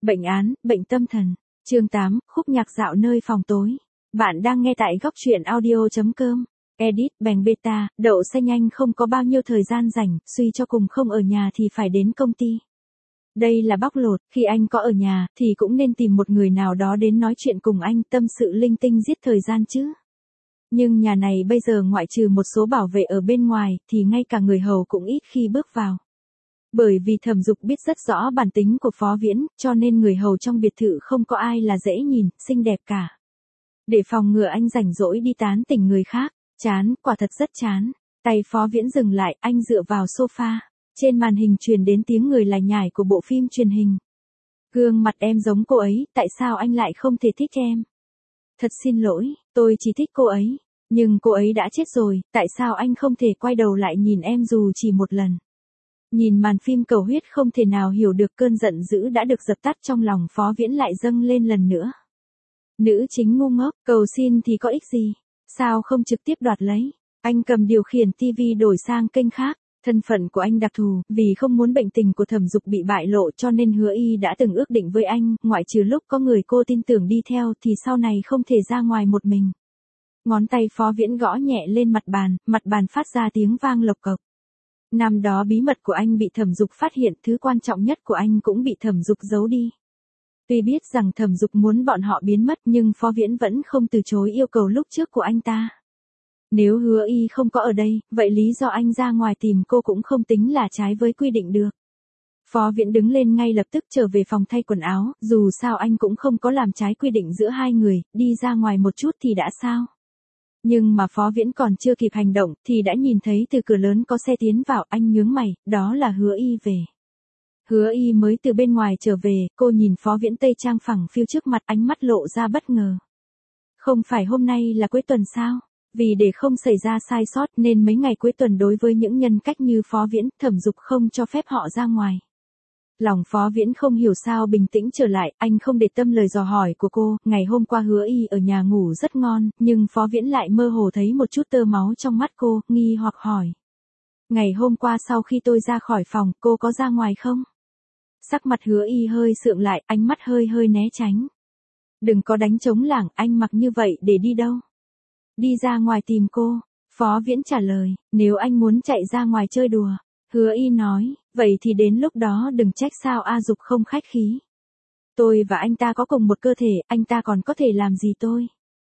Bệnh án, bệnh tâm thần. Chương 8, khúc nhạc dạo nơi phòng tối. Bạn đang nghe tại góc truyện audio.com. Edit, bèn beta, đậu xe nhanh không có bao nhiêu thời gian rảnh, suy cho cùng không ở nhà thì phải đến công ty. Đây là bóc lột, khi anh có ở nhà, thì cũng nên tìm một người nào đó đến nói chuyện cùng anh, tâm sự linh tinh giết thời gian chứ. Nhưng nhà này bây giờ ngoại trừ một số bảo vệ ở bên ngoài, thì ngay cả người hầu cũng ít khi bước vào. Bởi vì Thẩm Dục biết rất rõ bản tính của Phó Viễn, cho nên người hầu trong biệt thự không có ai là dễ nhìn, xinh đẹp cả. Để phòng ngừa anh rảnh rỗi đi tán tỉnh người khác, chán, quả thật rất chán. Tay Phó Viễn dừng lại, anh dựa vào sofa. Trên màn hình truyền đến tiếng người lải nhải của bộ phim truyền hình. Gương mặt em giống cô ấy, tại sao anh lại không thể thích em? Thật xin lỗi, tôi chỉ thích cô ấy. Nhưng cô ấy đã chết rồi, tại sao anh không thể quay đầu lại nhìn em dù chỉ một lần? Nhìn màn phim cầu huyết không thể nào hiểu được cơn giận dữ đã được dập tắt trong lòng Phó Viễn lại dâng lên lần nữa. Nữ chính ngu ngốc, cầu xin thì có ích gì? Sao không trực tiếp đoạt lấy? Anh cầm điều khiển TV đổi sang kênh khác. Thân phận của anh đặc thù, vì không muốn bệnh tình của Thẩm Dục bị bại lộ cho nên Hứa Y đã từng ước định với anh, ngoại trừ lúc có người cô tin tưởng đi theo thì sau này không thể ra ngoài một mình. Ngón tay Phó Viễn gõ nhẹ lên mặt bàn phát ra tiếng vang lộc cộc. Năm đó bí mật của anh bị Thẩm Dục phát hiện, thứ quan trọng nhất của anh cũng bị Thẩm Dục giấu đi. Tuy biết rằng Thẩm Dục muốn bọn họ biến mất nhưng Phó Viễn vẫn không từ chối yêu cầu lúc trước của anh ta. Nếu Hứa Y không có ở đây, vậy lý do anh ra ngoài tìm cô cũng không tính là trái với quy định được. Phó Viễn đứng lên ngay lập tức trở về phòng thay quần áo, dù sao anh cũng không có làm trái quy định giữa hai người, đi ra ngoài một chút thì đã sao. Nhưng mà Phó Viễn còn chưa kịp hành động thì đã nhìn thấy từ cửa lớn có xe tiến vào, anh nhướng mày, đó là Hứa Y về. Hứa Y mới từ bên ngoài trở về, cô nhìn Phó Viễn tây trang phẳng phiu trước mặt, ánh mắt lộ ra bất ngờ. Không phải hôm nay là cuối tuần sao? Vì để không xảy ra sai sót nên mấy ngày cuối tuần đối với những nhân cách như Phó Viễn, Thẩm Dục không cho phép họ ra ngoài. Lòng Phó Viễn không hiểu sao bình tĩnh trở lại, anh không để tâm lời dò hỏi của cô, ngày hôm qua Hứa Y ở nhà ngủ rất ngon, nhưng Phó Viễn lại mơ hồ thấy một chút tơ máu trong mắt cô, nghi hoặc hỏi. Ngày hôm qua sau khi tôi ra khỏi phòng, cô có ra ngoài không? Sắc mặt Hứa Y hơi sượng lại, ánh mắt hơi né tránh. Đừng có đánh trống lảng, anh mặc như vậy để đi đâu? Đi ra ngoài tìm cô. Phó Viễn trả lời, nếu anh muốn chạy ra ngoài chơi đùa. Hứa Y nói, vậy thì đến lúc đó đừng trách sao A Dục không khách khí. Tôi và anh ta có cùng một cơ thể, anh ta còn có thể làm gì tôi?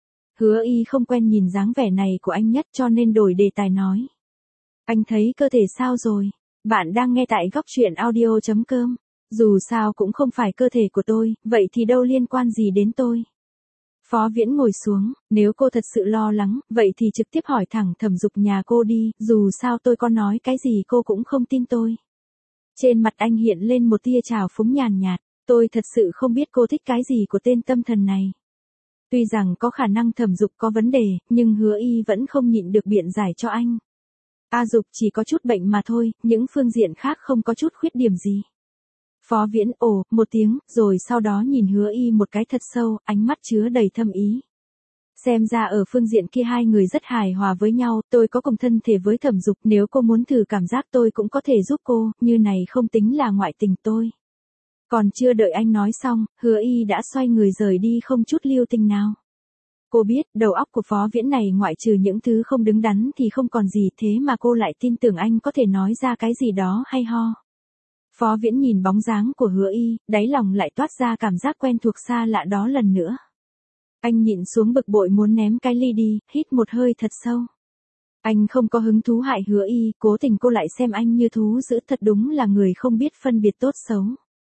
Hứa Y không quen nhìn dáng vẻ này của anh nhất cho nên đổi đề tài nói. Anh thấy cơ thể sao rồi? Bạn đang nghe tại góc truyện audio.com. Dù sao cũng không phải cơ thể của tôi, vậy thì đâu liên quan gì đến tôi? Phó Viễn ngồi xuống, nếu cô thật sự lo lắng, vậy thì trực tiếp hỏi thẳng Thẩm Dục nhà cô đi, dù sao tôi có nói cái gì cô cũng không tin tôi. Trên mặt anh hiện lên một tia trào phúng nhàn nhạt, tôi thật sự không biết cô thích cái gì của tên tâm thần này. Tuy rằng có khả năng Thẩm Dục có vấn đề, nhưng Hứa Y vẫn không nhịn được biện giải cho anh. A Dục chỉ có chút bệnh mà thôi, những phương diện khác không có chút khuyết điểm gì. Phó Viễn ồ một tiếng, rồi sau đó nhìn Hứa Y một cái thật sâu, ánh mắt chứa đầy thâm ý. Xem ra ở phương diện kia hai người rất hài hòa với nhau, tôi có cùng thân thể với Thẩm Dục, nếu cô muốn thử cảm giác tôi cũng có thể giúp cô, như này không tính là ngoại tình tôi. Còn chưa đợi anh nói xong, Hứa Y đã xoay người rời đi không chút lưu tình nào. Cô biết, đầu óc của Phó Viễn này ngoại trừ những thứ không đứng đắn thì không còn gì, thế mà cô lại tin tưởng anh có thể nói ra cái gì đó hay ho. Phó Viễn nhìn bóng dáng của Hứa Y, đáy lòng lại toát ra cảm giác quen thuộc xa lạ đó lần nữa. Anh nhịn xuống bực bội muốn ném cái ly đi, hít một hơi thật sâu. Anh không có hứng thú hại Hứa Y, cố tình cô lại xem anh như thú dữ, thật đúng là người không biết phân biệt tốt xấu.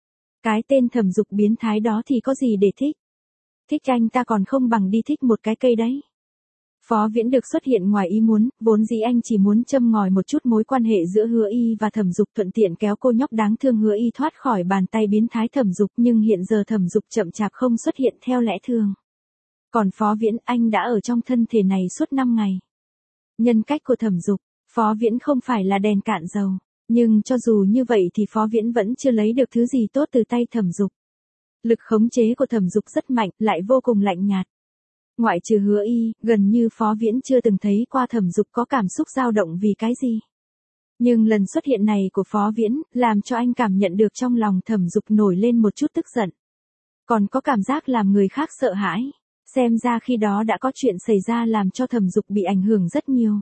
Cái tên Thẩm Dục biến thái đó thì có gì để thích? Thích anh ta còn không bằng đi thích một cái cây đấy. Phó Viễn được xuất hiện ngoài ý muốn, vốn dĩ anh chỉ muốn châm ngòi một chút mối quan hệ giữa Hứa Y và Thẩm Dục, thuận tiện kéo cô nhóc đáng thương Hứa Y thoát khỏi bàn tay biến thái Thẩm Dục, nhưng hiện giờ Thẩm Dục chậm chạp không xuất hiện theo lẽ thường. Còn Phó Viễn, anh đã ở trong thân thể này suốt 5 ngày. Nhân cách của Thẩm Dục, Phó Viễn không phải là đèn cạn dầu, nhưng cho dù như vậy thì Phó Viễn vẫn chưa lấy được thứ gì tốt từ tay Thẩm Dục. Lực khống chế của Thẩm Dục rất mạnh, lại vô cùng lạnh nhạt. Ngoại trừ Hứa Y, gần như Phó Viễn chưa từng thấy qua Thẩm Dục có cảm xúc dao động vì cái gì. Nhưng lần xuất hiện này của Phó Viễn, làm cho anh cảm nhận được trong lòng Thẩm Dục nổi lên một chút tức giận. còn có cảm giác làm người khác sợ hãi. Xem ra khi đó đã có chuyện xảy ra làm cho Thẩm Dục bị ảnh hưởng rất nhiều.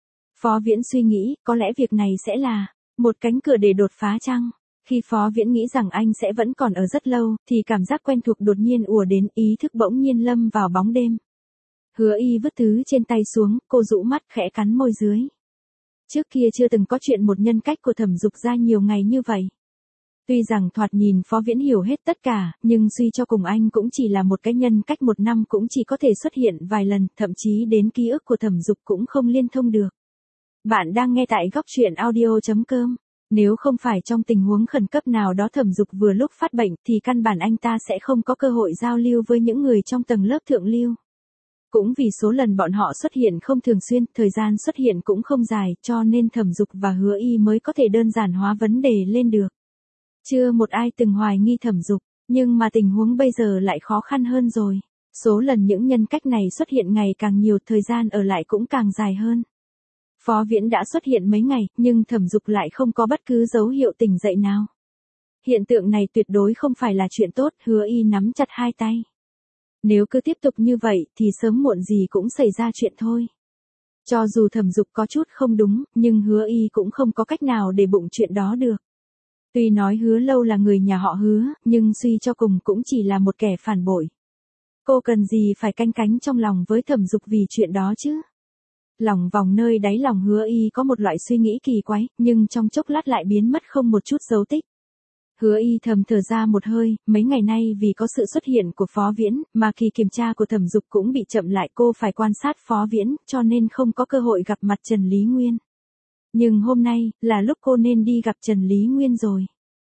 Phó Viễn suy nghĩ, có lẽ việc này sẽ là một cánh cửa để đột phá chăng? Khi Phó Viễn nghĩ rằng anh sẽ vẫn còn ở rất lâu, thì cảm giác quen thuộc đột nhiên ùa đến, ý thức bỗng nhiên lâm vào bóng đêm. Hứa Y vứt thứ trên tay xuống, cô rũ mắt khẽ cắn môi dưới. Trước kia chưa từng có chuyện một nhân cách của Thẩm Dục ra nhiều ngày như vậy. Tuy rằng thoạt nhìn Phó Viễn hiểu hết tất cả, nhưng suy cho cùng anh cũng chỉ là một cái nhân cách một năm cũng chỉ có thể xuất hiện vài lần, thậm chí đến ký ức của Thẩm Dục cũng không liên thông được. Bạn đang nghe tại góc truyện audio.com. Nếu không phải trong tình huống khẩn cấp nào đó Thẩm Dục vừa lúc phát bệnh thì căn bản anh ta sẽ không có cơ hội giao lưu với những người trong tầng lớp thượng lưu. Cũng vì số lần bọn họ xuất hiện không thường xuyên, thời gian xuất hiện cũng không dài, cho nên Thẩm Dục và Hứa Y mới có thể đơn giản hóa vấn đề lên được. Chưa một ai từng hoài nghi Thẩm Dục, nhưng mà tình huống bây giờ lại khó khăn hơn rồi. Số lần những nhân cách này xuất hiện ngày càng nhiều, thời gian ở lại cũng càng dài hơn. Phó Viễn đã xuất hiện mấy ngày, nhưng Thẩm Dục lại không có bất cứ dấu hiệu tỉnh dậy nào. Hiện tượng này tuyệt đối không phải là chuyện tốt, Hứa Y nắm chặt hai tay. Nếu cứ tiếp tục như vậy thì sớm muộn gì cũng xảy ra chuyện thôi. Cho dù Thẩm Dục có chút không đúng, nhưng Hứa Y cũng không có cách nào để bụng chuyện đó được. Tuy nói Hứa Lâu là người nhà họ Hứa, nhưng suy cho cùng cũng chỉ là một kẻ phản bội. Cô cần gì phải canh cánh trong lòng với Thẩm Dục vì chuyện đó chứ? Lòng vòng nơi đáy lòng Hứa Y có một loại suy nghĩ kỳ quái, nhưng trong chốc lát lại biến mất không một chút dấu tích. Hứa Y thầm thở ra một hơi, mấy ngày nay vì có sự xuất hiện của Phó Viễn, mà kỳ kiểm tra của Thẩm Dục cũng bị chậm lại, cô phải quan sát Phó Viễn, cho nên không có cơ hội gặp mặt Trần Lý Nguyên. Nhưng hôm nay, là lúc cô nên đi gặp Trần Lý Nguyên rồi.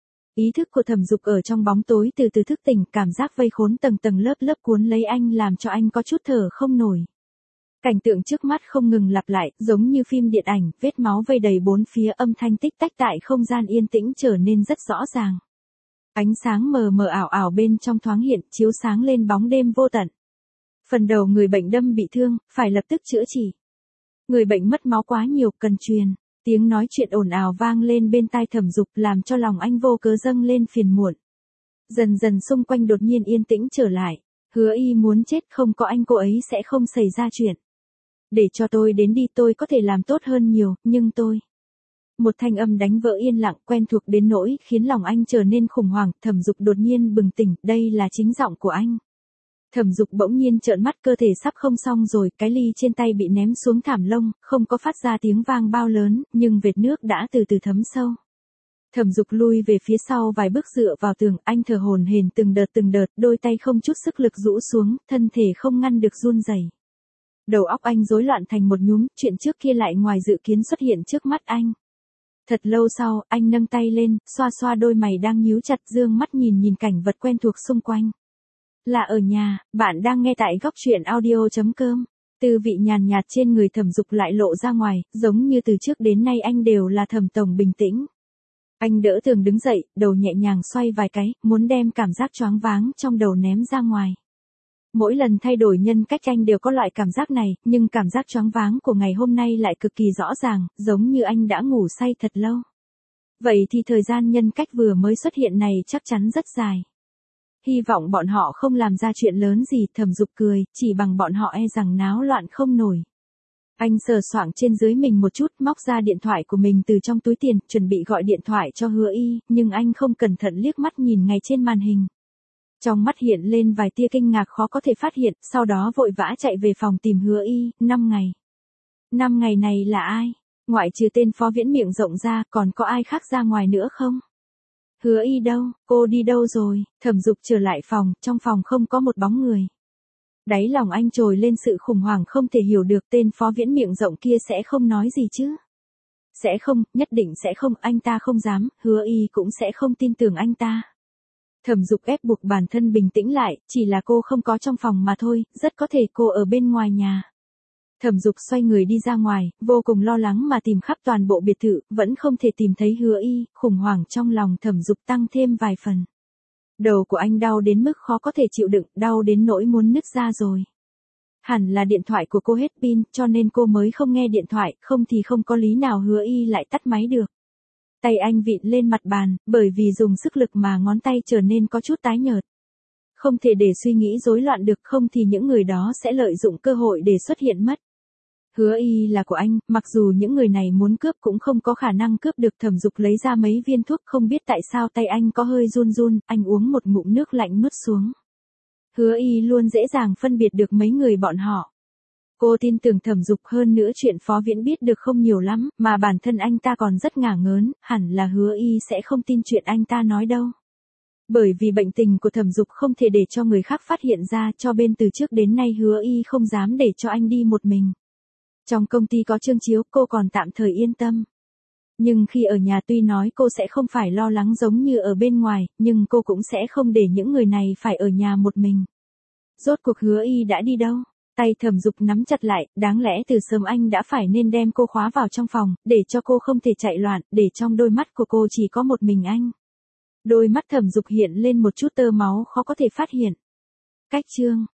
Ý thức của Thẩm Dục ở trong bóng tối từ từ thức tỉnh, cảm giác vây khốn tầng tầng lớp lớp cuốn lấy anh làm cho anh có chút thở không nổi. Cảnh tượng trước mắt không ngừng lặp lại, giống như phim điện ảnh, vết máu vây đầy bốn phía, âm thanh tích tách tại không gian yên tĩnh trở nên rất rõ ràng. Ánh sáng mờ mờ ảo ảo bên trong thoáng hiện, chiếu sáng lên bóng đêm vô tận. Phần đầu người bệnh đâm bị thương, phải lập tức chữa trị. Người bệnh mất máu quá nhiều, cần truyền. Tiếng nói chuyện ồn ào vang lên bên tai Thẩm Dục, làm cho lòng anh vô cớ dâng lên phiền muộn. Dần dần xung quanh đột nhiên yên tĩnh trở lại. Hứa Y muốn chết, không có anh cô ấy sẽ không xảy ra chuyện. Để cho tôi đến đi, tôi có thể làm tốt hơn nhiều, nhưng tôi... Một thanh âm đánh vỡ yên lặng, quen thuộc đến nỗi khiến lòng anh trở nên khủng hoảng. Thẩm Dục đột nhiên bừng tỉnh, đây là chính giọng của anh. Thẩm Dục bỗng nhiên trợn mắt, cơ thể sắp không xong rồi, cái ly trên tay bị ném xuống thảm lông, không có phát ra tiếng vang bao lớn, nhưng vệt nước đã từ từ thấm sâu. Thẩm Dục lui về phía sau vài bước dựa vào tường, anh thở hổn hển từng đợt, đôi tay không chút sức lực rũ xuống, thân thể không ngăn được run rẩy. Đầu óc anh rối loạn thành một nhúm, chuyện trước kia lại ngoài dự kiến xuất hiện trước mắt anh. Thật lâu sau, anh nâng tay lên, xoa xoa đôi mày đang nhíu chặt, dương mắt nhìn cảnh vật quen thuộc xung quanh. Là ở nhà, bạn đang nghe tại góc truyện audio.com. Tư vị nhàn nhạt trên người Thẩm Dục lại lộ ra ngoài, giống như từ trước đến nay anh đều là Thẩm tổng bình tĩnh. Anh đỡ tường đứng dậy, đầu nhẹ nhàng xoay vài cái, muốn đem cảm giác choáng váng trong đầu ném ra ngoài. Mỗi lần thay đổi nhân cách anh đều có loại cảm giác này, nhưng cảm giác choáng váng của ngày hôm nay lại cực kỳ rõ ràng, giống như anh đã ngủ say thật lâu. Vậy thì thời gian nhân cách vừa mới xuất hiện này chắc chắn rất dài. Hy vọng bọn họ không làm ra chuyện lớn gì, Thẩm Dục cười, chỉ bằng bọn họ e rằng náo loạn không nổi. Anh sờ soạng trên dưới mình một chút, móc ra điện thoại của mình từ trong túi tiền, chuẩn bị gọi điện thoại cho Hứa Y, nhưng anh không cẩn thận liếc mắt nhìn ngay trên màn hình. Trong mắt hiện lên vài tia kinh ngạc khó có thể phát hiện, sau đó vội vã chạy về phòng tìm Hứa Y. 5 ngày. 5 ngày này là ai? Ngoại trừ tên Phó Viễn miệng rộng ra, còn có ai khác ra ngoài nữa không? Hứa Y đâu? Cô đi đâu rồi? Thẩm Dục trở lại phòng, trong phòng không có một bóng người. Đáy lòng anh trồi lên sự khủng hoảng không thể hiểu được, tên Phó Viễn miệng rộng kia sẽ không nói gì chứ? Sẽ không, nhất định sẽ không, anh ta không dám, Hứa Y cũng sẽ không tin tưởng anh ta. Thẩm Dục ép buộc bản thân bình tĩnh lại, chỉ là cô không có trong phòng mà thôi, rất có thể cô ở bên ngoài nhà. Thẩm Dục xoay người đi ra ngoài, vô cùng lo lắng mà tìm khắp toàn bộ biệt thự, vẫn không thể tìm thấy Hứa Y, khủng hoảng trong lòng Thẩm Dục tăng thêm vài phần. Đầu của anh đau đến mức khó có thể chịu đựng, đau đến nỗi muốn nứt ra rồi. Hẳn là điện thoại của cô hết pin, cho nên cô mới không nghe điện thoại, không thì không có lý nào Hứa Y lại tắt máy được. Tay anh vịn lên mặt bàn, bởi vì dùng sức lực mà ngón tay trở nên có chút tái nhợt. Không thể để suy nghĩ rối loạn được, không thì những người đó sẽ lợi dụng cơ hội để xuất hiện mất. Hứa Y là của anh, mặc dù những người này muốn cướp cũng không có khả năng cướp được. Thẩm Dục lấy ra mấy viên thuốc, không biết tại sao tay anh có hơi run run, anh uống một ngụm nước lạnh nuốt xuống. Hứa Y luôn dễ dàng phân biệt được mấy người bọn họ. Cô tin tưởng Thẩm Dục, hơn nữa chuyện Phó Viễn biết được không nhiều lắm, mà bản thân anh ta còn rất ngả ngớn, hẳn là Hứa Y sẽ không tin chuyện anh ta nói đâu. Bởi vì bệnh tình của Thẩm Dục không thể để cho người khác phát hiện ra, cho bên từ trước đến nay Hứa Y không dám để cho anh đi một mình. Trong công ty có Trương Chiếu, cô còn tạm thời yên tâm. Nhưng khi ở nhà tuy nói cô sẽ không phải lo lắng giống như ở bên ngoài, nhưng cô cũng sẽ không để những người này phải ở nhà một mình. Rốt cuộc Hứa Y đã đi đâu? Tay Thẩm Dục nắm chặt lại, đáng lẽ từ sớm anh đã phải nên đem cô khóa vào trong phòng, để cho cô không thể chạy loạn, để trong đôi mắt của cô chỉ có một mình anh. Đôi mắt Thẩm Dục hiện lên một chút tơ máu khó có thể phát hiện. Cách chương